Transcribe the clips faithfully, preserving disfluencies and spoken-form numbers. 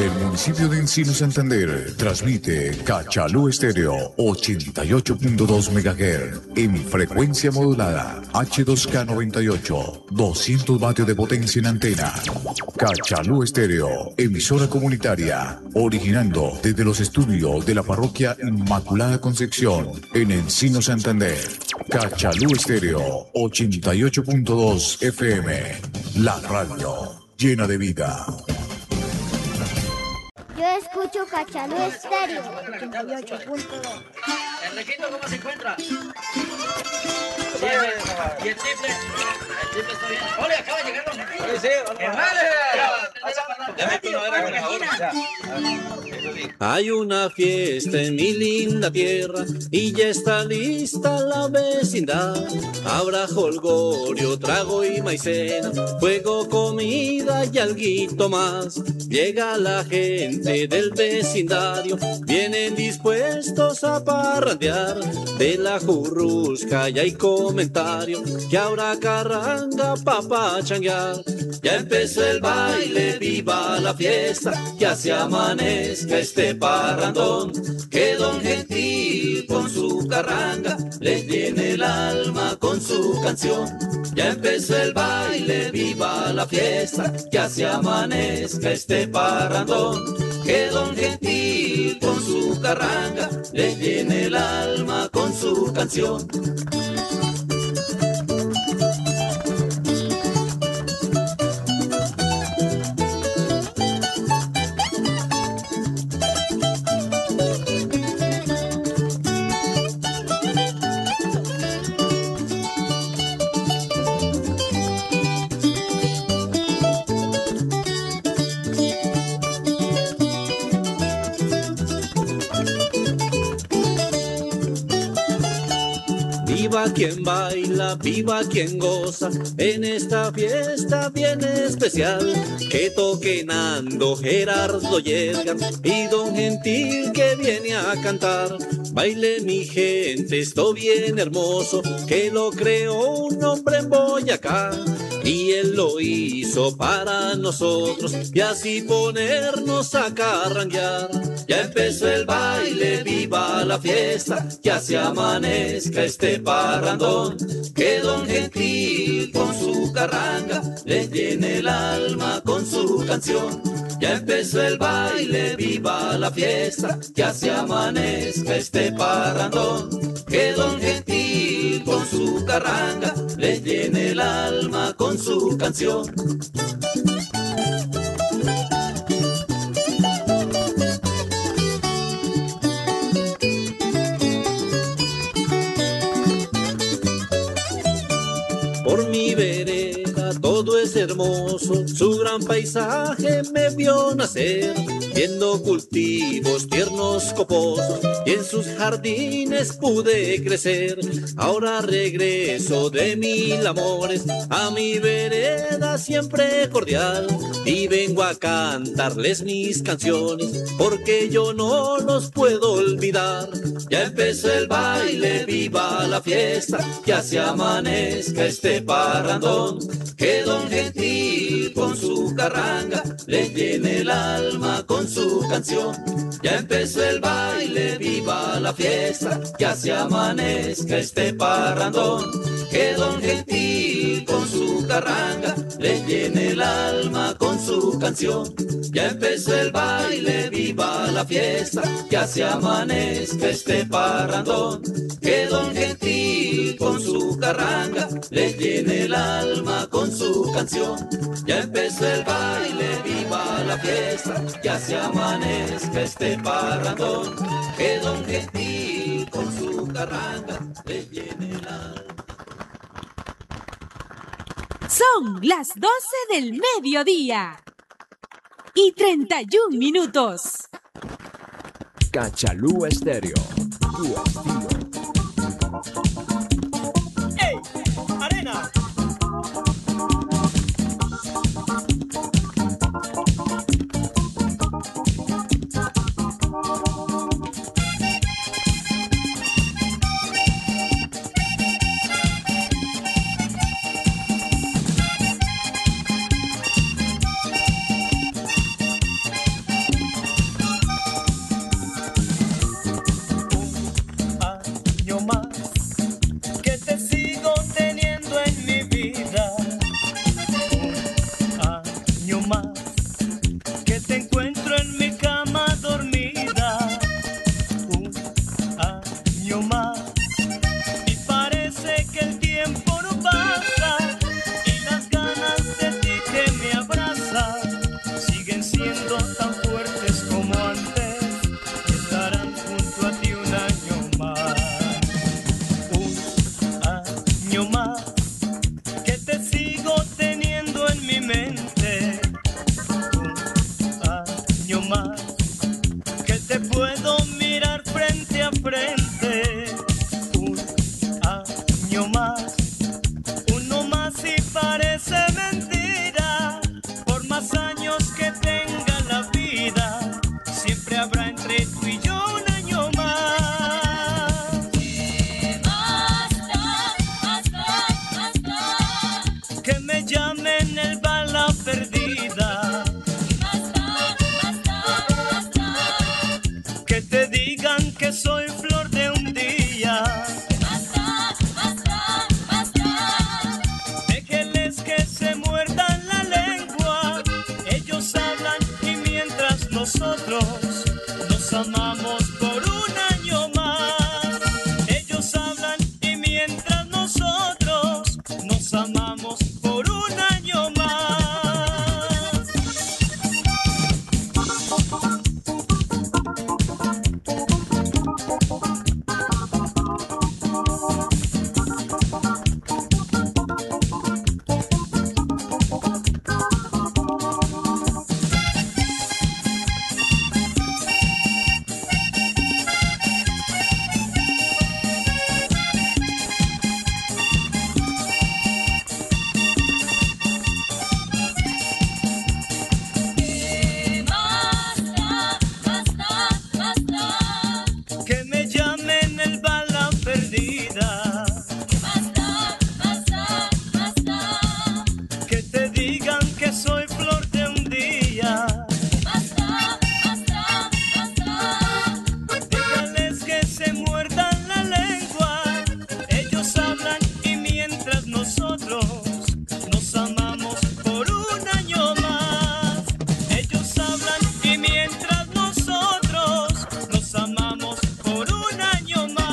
Desde el municipio de Encino Santander, transmite Cachalú Estéreo ochenta y ocho punto dos megahertz en frecuencia modulada H dos K noventa y ocho, doscientos vatios de potencia en antena. Cachalú Estéreo, emisora comunitaria, originando desde los estudios de la parroquia Inmaculada Concepción en Encino Santander. Cachalú Estéreo ochenta y ocho punto dos F M, la radio llena de vida. Yo escucho Cachalú Estéreo ochenta y ocho punto dos. Enriquito, ¿cómo se encuentra? Sí, ¿y el triple? El triple está bien. ¡Ole, acaba de llegar don Enrique! Sí, sí. Hay una fiesta en mi linda tierra y ya está lista la vecindad. Habrá jolgorio, trago y maicena, fuego, comida y alguito más. Llega la gente del vecindario, vienen dispuestos a parrandear. De la jurrusca ya hay comentario, que habrá carranga pa' pachanguear. Ya empezó el baile, viva la fiesta, ya se amanezca este parrandón. Que don Gentil con su carranga les llene el alma con su canción. Ya empezó el baile, viva la fiesta, ya se amanezca este parrandón. Que don Gentil con su carranga les llene el alma con su canción. Viva quien baila, viva quien goza, en esta fiesta bien especial. Que toquen Ando, Gerardo Yedgar y don Gentil que viene a cantar. Baile mi gente, esto bien hermoso, que lo creó un hombre en Boyacá. Y él lo hizo para nosotros y así ponernos a carranguear. Ya empezó el baile, viva la fiesta, ya se amanezca este parrandón. Que don Gentil con su carranga le llene el alma con su canción. Ya empezó el baile, viva la fiesta, ya se amanezca este parrandón. Que don Gentil con su carranga le llene el alma con su canción. Por mi vereda todo es hermoso, su gran paisaje me vio nacer, viendo cultivos tiernos coposos y en sus jardines pude crecer. Ahora regreso de mil amores a mi vereda siempre cordial y vengo a cantarles mis canciones porque yo no los puedo olvidar. Ya empezó el baile, viva la fiesta, ya se amanezca este parrandón. Que don Gentil con su carranga le llene el alma con su canción. Ya empezó el baile, viva la fiesta, ya se amanezca este parrandón. Que don Gentil con su carranga le llene el alma con su canción. Ya empezó el baile, viva la fiesta, ya se amanezca este parrandón. Que don Gentil con su carranga le llene el alma con su canción. Ya empezó el baile, viva la fiesta, ya se amanezca este parrandón. Que don Gentil con su carranga le llene el alma. Son las doce del mediodía y treinta y un minutos. Cachalú Estéreo, tu estilo. ¡Ey! ¡Arena! más que te encuentro en mi cama dormida, un año más, y parece que el tiempo no pasa y las ganas de ti que me abrazan siguen siendo tan fuertes como antes y estarán junto a ti un año más, un año más que te sigo teniendo en mi mente, un año más que te puedo mirar frente a frente, un año más, uno más y parece mentira, por más años que tenga la vida, siempre habrá entre tú y yo un año más. Que me llamen el bala perdida, que te digan que soy flor de un día, déjenles que se muerdan la lengua, ellos hablan y mientras nosotros nos amamos por un año más, ellos hablan y mientras nosotros nos amamos por un año más. Que me llamen el bala perdida, que te digan que soy flor de un día, déjales que se muerdan la lengua, ellos hablan y mientras nosotros nos amamos por un año más, ellos hablan y mientras nosotros nos amamos por un año más.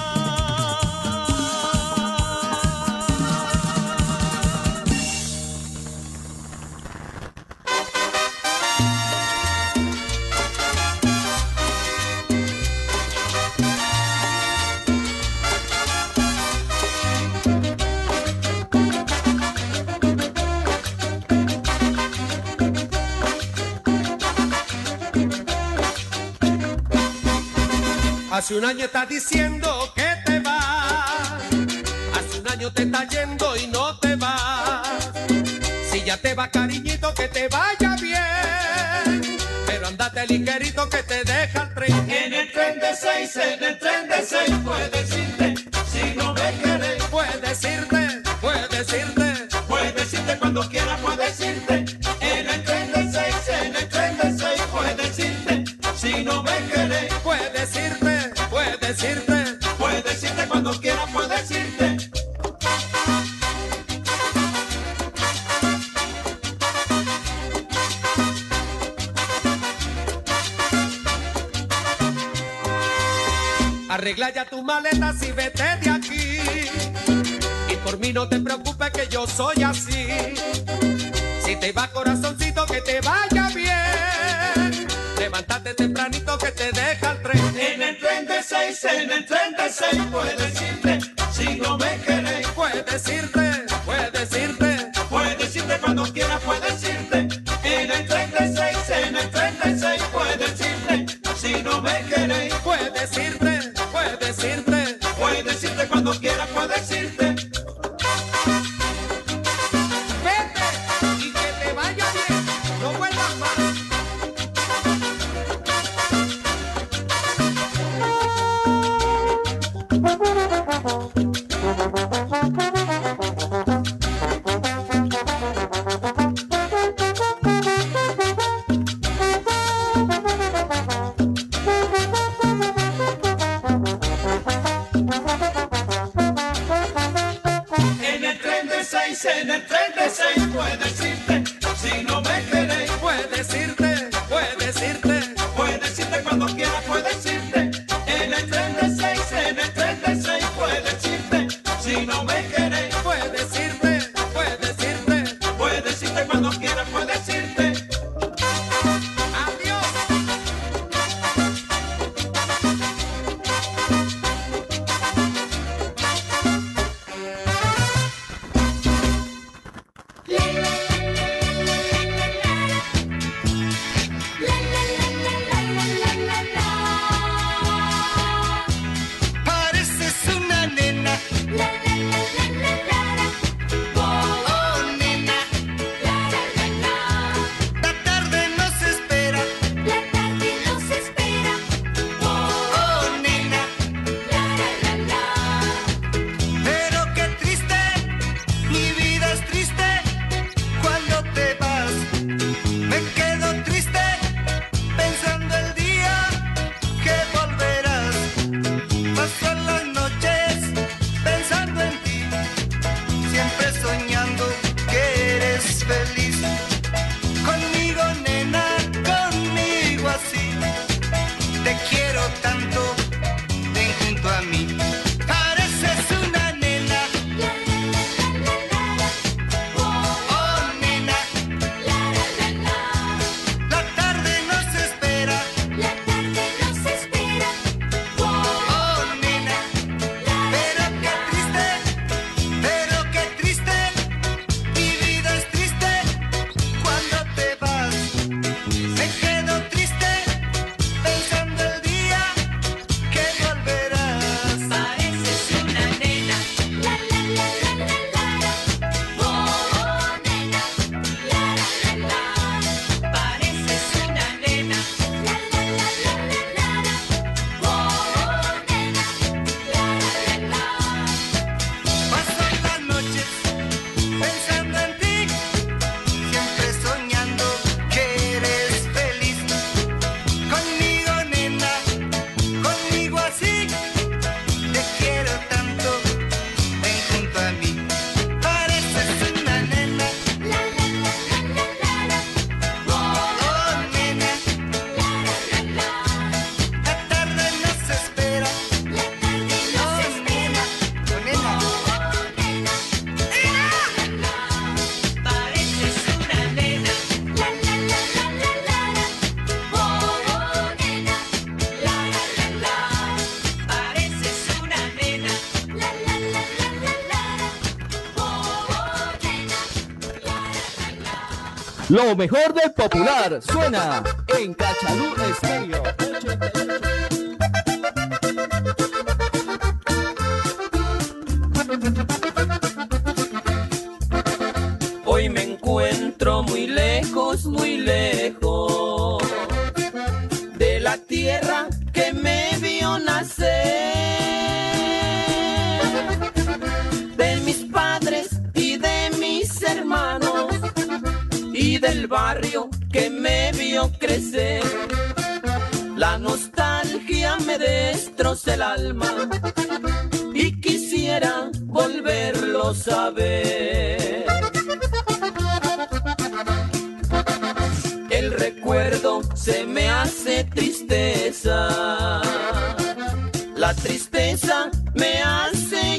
Hace un año estás diciendo que te vas, hace un año te estás yendo y no te vas. Si ya te va cariñito, que te vaya bien, pero andate ligerito que te deja el tren. En el tren de seis, en el tren de seis, puedes irte si no me quieres. Puedes irte, puedes irte, Puedes irte cuando quieras, puedes irte. En el tren de seis, en el tren de seis, puedes irte si no me quieres. puedes irte, puedes irte. Puedes irte cuando quieras, puedes irte. Arregla ya tus maletas y vete de aquí. Y por mí no te preocupes que yo soy así. Si te va corazoncito, que te vaya bien. Levántate tempranito que te deja el tren. En el tren de seis, en el tren de seis, puedes irte si no me queréis. Puedes irte, puedes irte. Puedes irte cuando quieras, puedes irte. En el tren de seis, en el tren de seis, puedes irte si no me queréis. Puedes irte, puedes irte. Puedes irte cuando quieras, puedes irte. Vete y que te vaya bien. No vuelvas más. Lo mejor del popular suena en Cachalú Estéreo. Hoy me encuentro muy lejos, muy lejos de la tierra que me vio nacer, de mis padres y de mis hermanos y del barrio que me vio crecer. La nostalgia me destroza el alma y quisiera volverlos a ver. El recuerdo se me hace tristeza, la tristeza me hace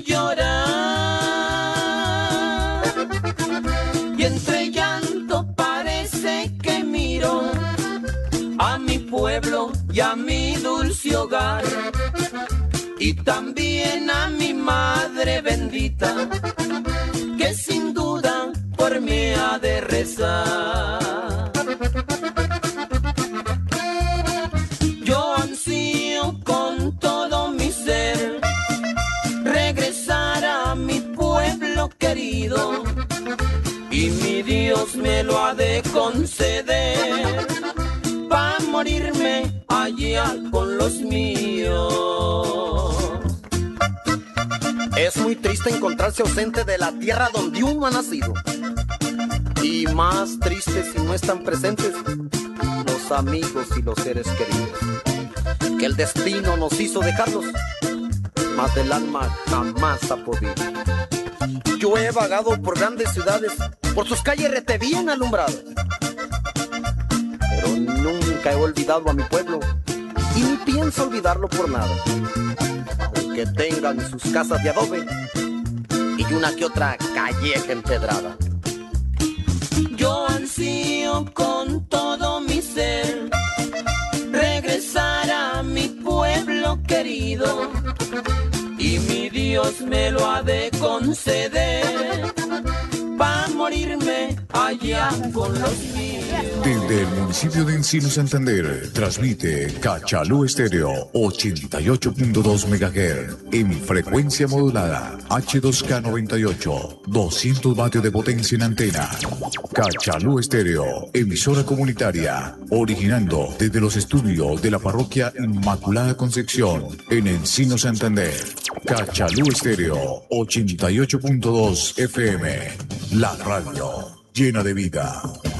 llorar, y entre llanto parece que miro a mi pueblo y a mi dulce hogar, y también a mi madre bendita, que sin duda por mí ha de rezar. Yo ansío con todo mi ser regresar a mi pueblo querido, y mi Dios me lo ha de conceder, pa' morirme allá con los míos. Es muy triste encontrarse ausente de la tierra donde uno ha nacido, y más triste si no están presentes los amigos y los seres queridos, que el destino nos hizo dejarlos, mas del alma jamás ha podido. Yo he vagado por grandes ciudades, por sus calles rete bien alumbradas, pero nunca he olvidado a mi pueblo, y ni pienso olvidarlo por nada, aunque tengan sus casas de adobe y una que otra calleja empedrada. Yo ansío con todo mi ser regresar a mi pueblo querido, y mi Dios me lo ha de conceder, pa' morirme allá con los míos. Desde el municipio de Encino Santander, transmite Cachalú Estéreo ochenta y ocho punto dos megahertz en frecuencia modulada, H dos K noventa y ocho, doscientos vatios de potencia en antena. Cachalú Estéreo, emisora comunitaria, originando desde los estudios de la parroquia Inmaculada Concepción en Encino Santander. Cachalú Estéreo ochenta y ocho punto dos F M, la radio llena de vida.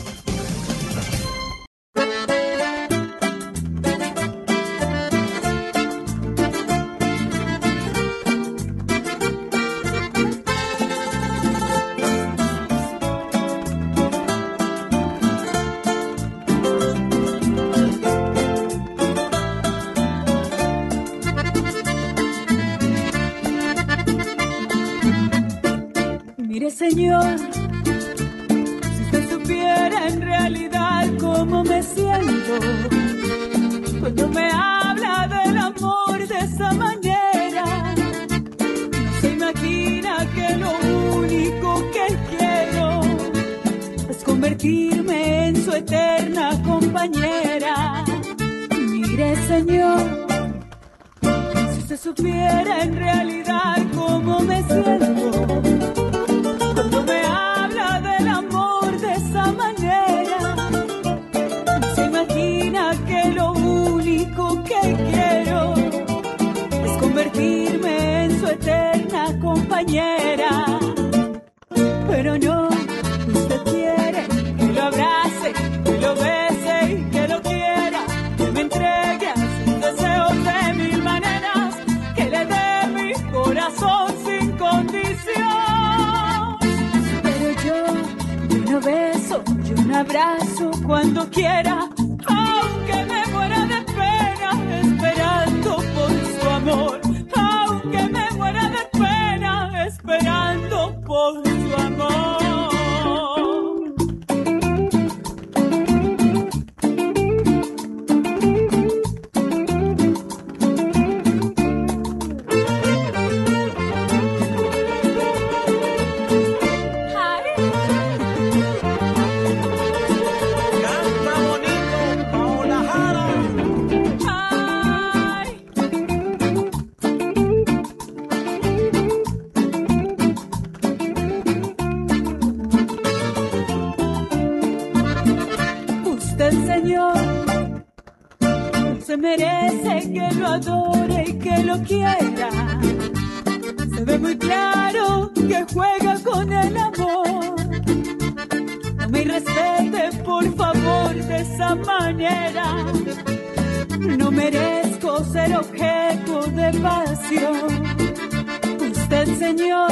Señor, si usted supiera en realidad cómo me siento cuando me habla del amor de esa manera, no se imagina que lo único que quiero es convertirme en su eterna compañera. Mire, Señor, si usted supiera en realidad cómo me siento cuando me habla del amor de esa manera, no se imagina que lo único que quiero es convertirme en su eterna compañera. Pero no, usted quiere que lo abrace, que lo bese y que lo quiera, que me entregue a sus deseos de mil maneras, que le dé mi corazón sin condición. Yo un beso y un abrazo cuando quiera, aunque me muera de pena esperando por su amor, aunque me muera de pena esperando por su amor. Usted, señor, se merece que lo adore y que lo quiera. Se ve muy claro que juega con el amor. No me irrespete, por favor, de esa manera. No merezco ser objeto de pasión. Usted, señor,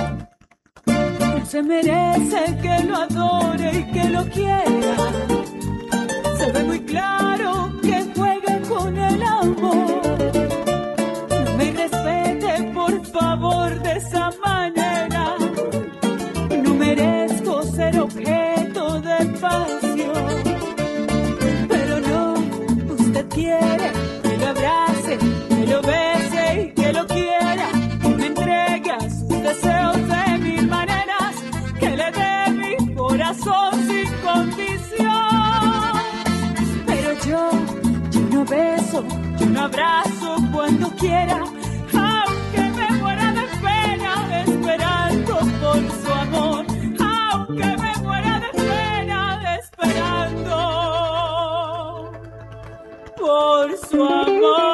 se merece que lo adore y que lo quiera. Se ve muy claro que juega con el amor. No me irrespete, por favor, de esa manera. No merezco ser objeto de pasión. Pero no, usted quiere que lo abrace, que lo bese y que lo quiera. Me entrega sus deseos de mil maneras, que le dé mi corazón sin condición. Pero yo, yo no beso, yo no abrazo cuando quiera, aunque me muera de pena esperando por su amor, aunque me muera de pena esperando por su amor.